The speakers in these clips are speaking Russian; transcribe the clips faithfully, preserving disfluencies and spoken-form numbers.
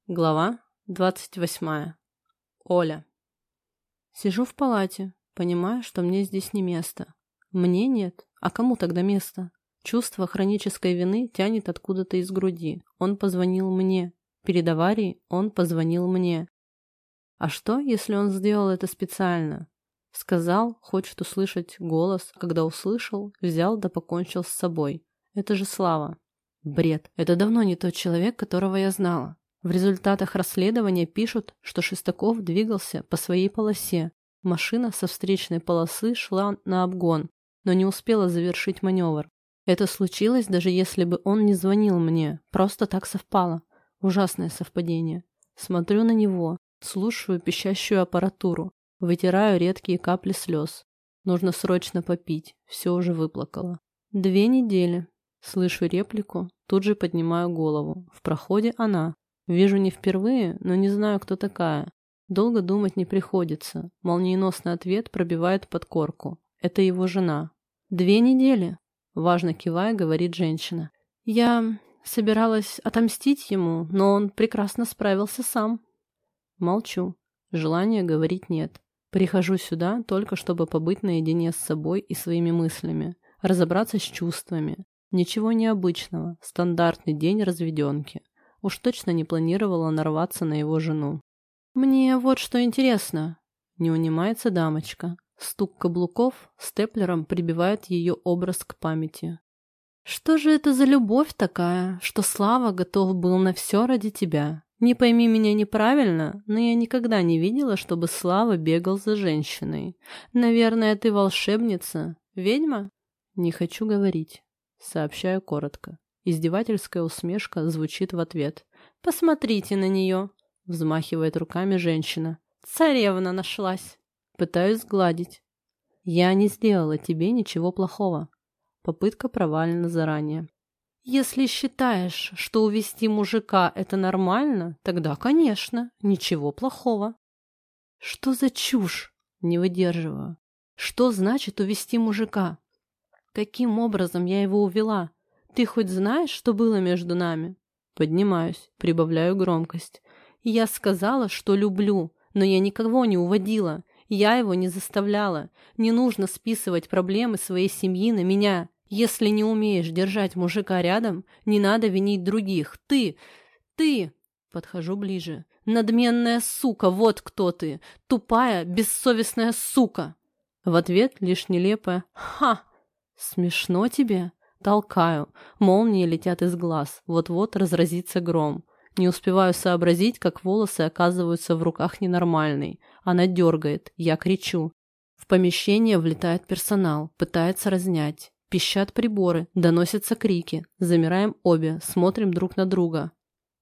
Глава двадцать восьмая. Оля. Сижу в палате, понимаю, что мне здесь не место. Мне нет, а кому тогда место? Чувство хронической вины тянет откуда-то из груди. Он позвонил мне. Перед аварией он позвонил мне. А что, если он сделал это специально? Сказал, хочет услышать голос, когда услышал, взял да покончил с собой. Это же Слава. Бред. Это давно не тот человек, которого я знала. В результатах расследования пишут, что Шестаков двигался по своей полосе. Машина со встречной полосы шла на обгон, но не успела завершить маневр. Это случилось, даже если бы он не звонил мне. Просто так совпало. Ужасное совпадение. Смотрю на него, слушаю пищащую аппаратуру, вытираю редкие капли слез. Нужно срочно попить, все уже выплакала. Две недели. Слышу реплику, тут же поднимаю голову. В проходе она. Вижу не впервые, но не знаю, кто такая. Долго думать не приходится. Молниеносный ответ пробивает подкорку. Это его жена. «Две недели», — важно кивая, говорит женщина. «Я собиралась отомстить ему, но он прекрасно справился сам». Молчу. Желания говорить нет. Прихожу сюда только чтобы побыть наедине с собой и своими мыслями. Разобраться с чувствами. Ничего необычного. Стандартный день разведенки. Уж точно не планировала нарваться на его жену. «Мне вот что интересно», — не унимается дамочка. Стук каблуков степлером прибивает ее образ к памяти. «Что же это за любовь такая, что Слава готов был на все ради тебя? Не пойми меня неправильно, но я никогда не видела, чтобы Слава бегал за женщиной. Наверное, ты волшебница, ведьма?» «Не хочу говорить», — сообщаю коротко. Издевательская усмешка звучит в ответ. «Посмотрите на нее!» — взмахивает руками женщина. «Царевна нашлась!» Пытаюсь сгладить. «Я не сделала тебе ничего плохого». Попытка провалена заранее. «Если считаешь, что увести мужика — это нормально, тогда, конечно, ничего плохого». «Что за чушь?» — не выдерживаю. «Что значит увести мужика? Каким образом я его увела? Ты хоть знаешь, что было между нами?» Поднимаюсь, прибавляю громкость. «Я сказала, что люблю, но я никого не уводила. Я его не заставляла. Не нужно списывать проблемы своей семьи на меня. Если не умеешь держать мужика рядом, не надо винить других. Ты, ты...» Подхожу ближе. «Надменная сука, вот кто ты! Тупая, бессовестная сука!» В ответ лишь нелепое «Ха! Смешно тебе?» Толкаю. Молнии летят из глаз. Вот-вот разразится гром. Не успеваю сообразить, как волосы оказываются в руках ненормальной. Она дергает. Я кричу. В помещение влетает персонал. Пытается разнять. Пищат приборы. Доносятся крики. Замираем обе. Смотрим друг на друга.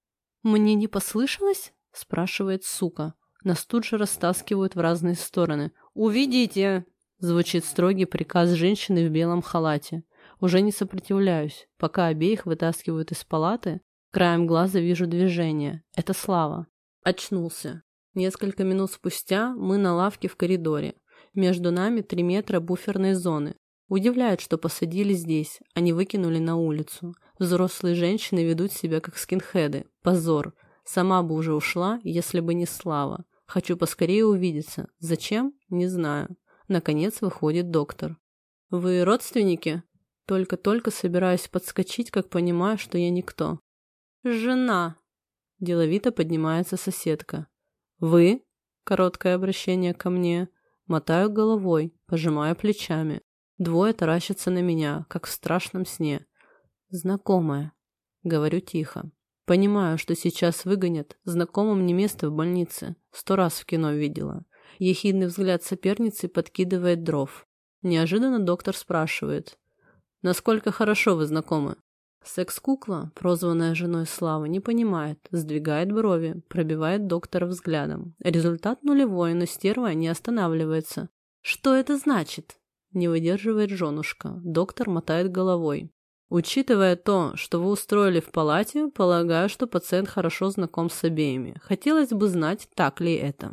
«Мне не послышалось?» – спрашивает сука. Нас тут же растаскивают в разные стороны. «Уведите!» – звучит строгий приказ женщины в белом халате. Уже не сопротивляюсь. Пока обеих вытаскивают из палаты, краем глаза вижу движение. Это Слава. Очнулся. Несколько минут спустя мы на лавке в коридоре. Между нами три метра буферной зоны. Удивляет, что посадили здесь, а не выкинули на улицу. Взрослые женщины ведут себя как скинхеды. Позор. Сама бы уже ушла, если бы не Слава. Хочу поскорее увидеться. Зачем? Не знаю. Наконец выходит доктор. «Вы родственники?» Только-только собираюсь подскочить, как понимаю, что я никто. «Жена!» Деловито поднимается соседка. «Вы?» Короткое обращение ко мне. Мотаю головой, пожимаю плечами. Двое таращатся на меня, как в страшном сне. «Знакомая», — говорю тихо. Понимаю, что сейчас выгонят. Знакомым не место в больнице. Сто раз в кино видела. Ехидный взгляд соперницы подкидывает дров. Неожиданно доктор спрашивает. «Насколько хорошо вы знакомы?» Секс-кукла, прозванная женой Славы, не понимает, сдвигает брови, пробивает доктора взглядом. Результат нулевой, но стерва не останавливается. «Что это значит?» Не выдерживает женушка. Доктор мотает головой. «Учитывая то, что вы устроили в палате, полагаю, что пациент хорошо знаком с обеими. Хотелось бы знать, так ли это».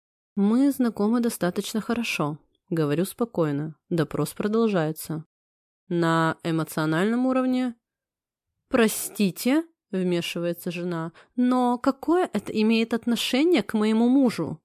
«Мы знакомы достаточно хорошо», — говорю спокойно. Допрос продолжается. «На эмоциональном уровне?» «Простите?» — вмешивается жена. «Но какое это имеет отношение к моему мужу?»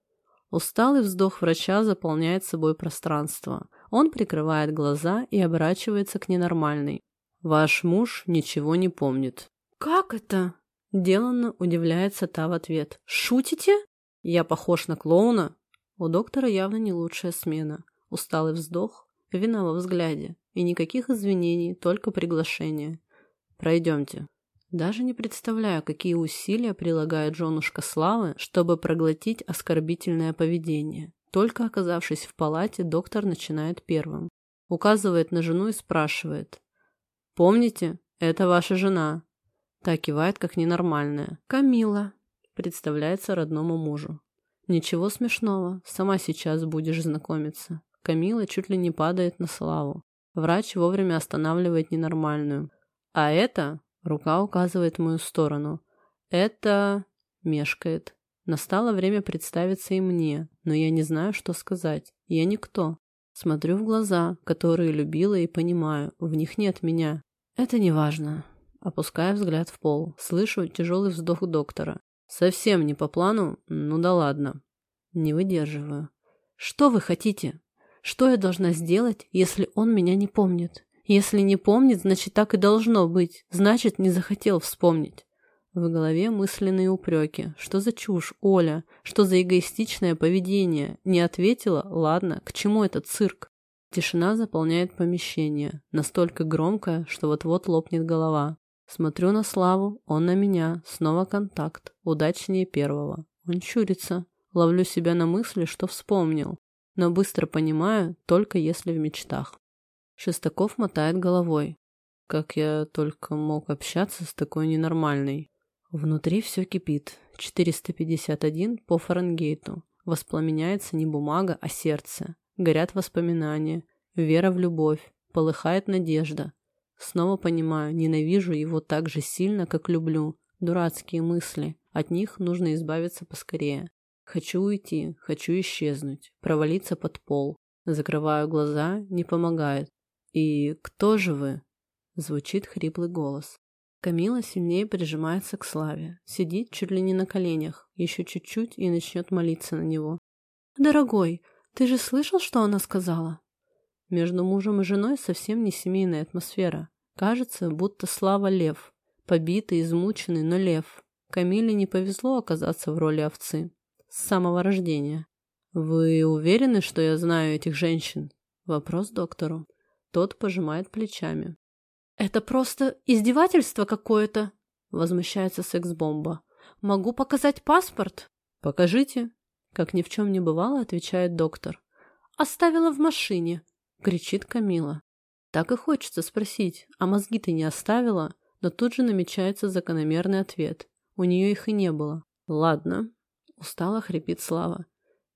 Усталый вздох врача заполняет собой пространство. Он прикрывает глаза и оборачивается к ненормальной. «Ваш муж ничего не помнит». «Как это?» — деланно удивляется та в ответ. «Шутите? Я похож на клоуна?» У доктора явно не лучшая смена. Усталый вздох, вина во взгляде. И никаких извинений, только приглашение. «Пройдемте». Даже не представляю, какие усилия прилагает женушка Славы, чтобы проглотить оскорбительное поведение. Только оказавшись в палате, доктор начинает первым. Указывает на жену и спрашивает. «Помните, это ваша жена?» Та кивает, как ненормальная. «Камила», — представляется родному мужу. «Ничего смешного, сама сейчас будешь знакомиться». Камила чуть ли не падает на Славу. Врач вовремя останавливает ненормальную. «А это...» — рука указывает в мою сторону. «Это...» — мешкает. Настало время представиться и мне, но я не знаю, что сказать. Я никто. Смотрю в глаза, которые любила и понимаю. В них нет меня. Это не важно. Опускаю взгляд в пол. Слышу тяжелый вздох доктора. Совсем не по плану? Ну да ладно. Не выдерживаю. Что вы хотите? Что я должна сделать, если он меня не помнит? Если не помнит, значит так и должно быть. Значит, не захотел вспомнить. В голове мысленные упреки. Что за чушь, Оля? Что за эгоистичное поведение? Не ответила? Ладно, к чему этот цирк? Тишина заполняет помещение. Настолько громкая, что вот-вот лопнет голова. Смотрю на Славу, он на меня. Снова контакт. Удачнее первого. Он щурится. Ловлю себя на мысли, что вспомнил. Но быстро понимаю, только если в мечтах. Шестаков мотает головой. Как я только мог общаться с такой ненормальной. Внутри все кипит. четыреста пятьдесят один по Фаренгейту. Воспламеняется не бумага, а сердце. Горят воспоминания. Вера в любовь. Полыхает надежда. Снова понимаю, ненавижу его так же сильно, как люблю. Дурацкие мысли. От них нужно избавиться поскорее. Хочу уйти, хочу исчезнуть, провалиться под пол. Закрываю глаза, не помогает. «И кто же вы?» Звучит хриплый голос. Камила сильнее прижимается к Славе. Сидит чуть ли не на коленях. Еще чуть-чуть и начнет молиться на него. «Дорогой, ты же слышал, что она сказала?» Между мужем и женой совсем не семейная атмосфера. Кажется, будто Слава лев. Побитый, измученный, но лев. Камиле не повезло оказаться в роли овцы. С самого рождения. «Вы уверены, что я знаю этих женщин?» Вопрос доктору. Тот пожимает плечами. «Это просто издевательство какое-то», — возмущается секс-бомба. «Могу показать паспорт?» «Покажите», — как ни в чем не бывало, отвечает доктор. «Оставила в машине», — кричит Камила. Так и хочется спросить, а мозги ты не оставила? Но тут же намечается закономерный ответ. У нее их и не было. «Ладно», — устало хрипит Слава.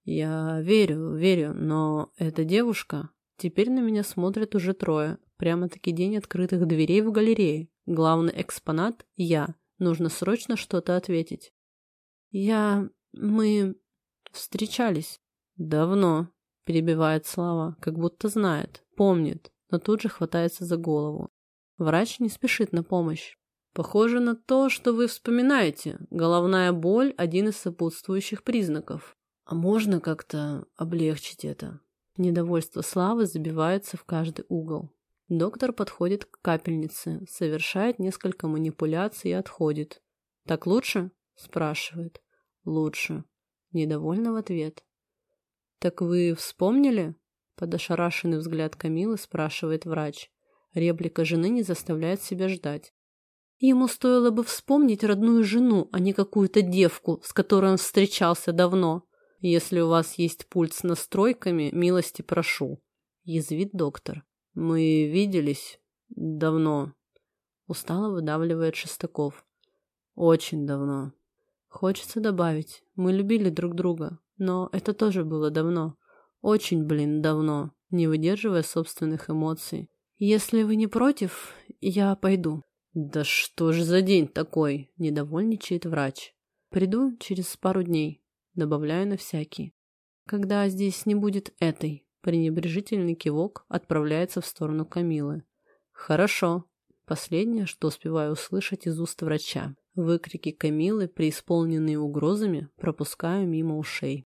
«Я верю, верю, но эта девушка...» Теперь на меня смотрят уже трое. Прямо-таки день открытых дверей в галерее. Главный экспонат — я. Нужно срочно что-то ответить. «Я... мы... встречались». «Давно», — перебивает Слава, как будто знает, помнит, но тут же хватается за голову. Врач не спешит на помощь. «Похоже на то, что вы вспоминаете. Головная боль — один из сопутствующих признаков. А можно как-то облегчить это?» Недовольство Славы забивается в каждый угол. Доктор подходит к капельнице, совершает несколько манипуляций и отходит. «Так лучше?» – спрашивает. «Лучше». Недовольно в ответ. «Так вы вспомнили?» – под ошарашенный взгляд Камилы спрашивает врач. Реплика жены не заставляет себя ждать. Ему стоило бы вспомнить родную жену, а не какую-то девку, с которой он встречался давно. «Если у вас есть пульт с настройками, милости прошу», — язвит доктор. «Мы виделись давно», — устало выдавливает Шестаков. «Очень давно». Хочется добавить, мы любили друг друга, но это тоже было давно. Очень, блин, давно, не выдерживая собственных эмоций. «Если вы не против, я пойду». «Да что ж за день такой?» — недовольничает врач. «Приду через пару дней». Добавляю на всякий. Когда здесь не будет этой, пренебрежительный кивок отправляется в сторону Камилы. «Хорошо», — Последнее, что успеваю услышать из уст врача. Выкрики Камилы, преисполненные угрозами, пропускаю мимо ушей.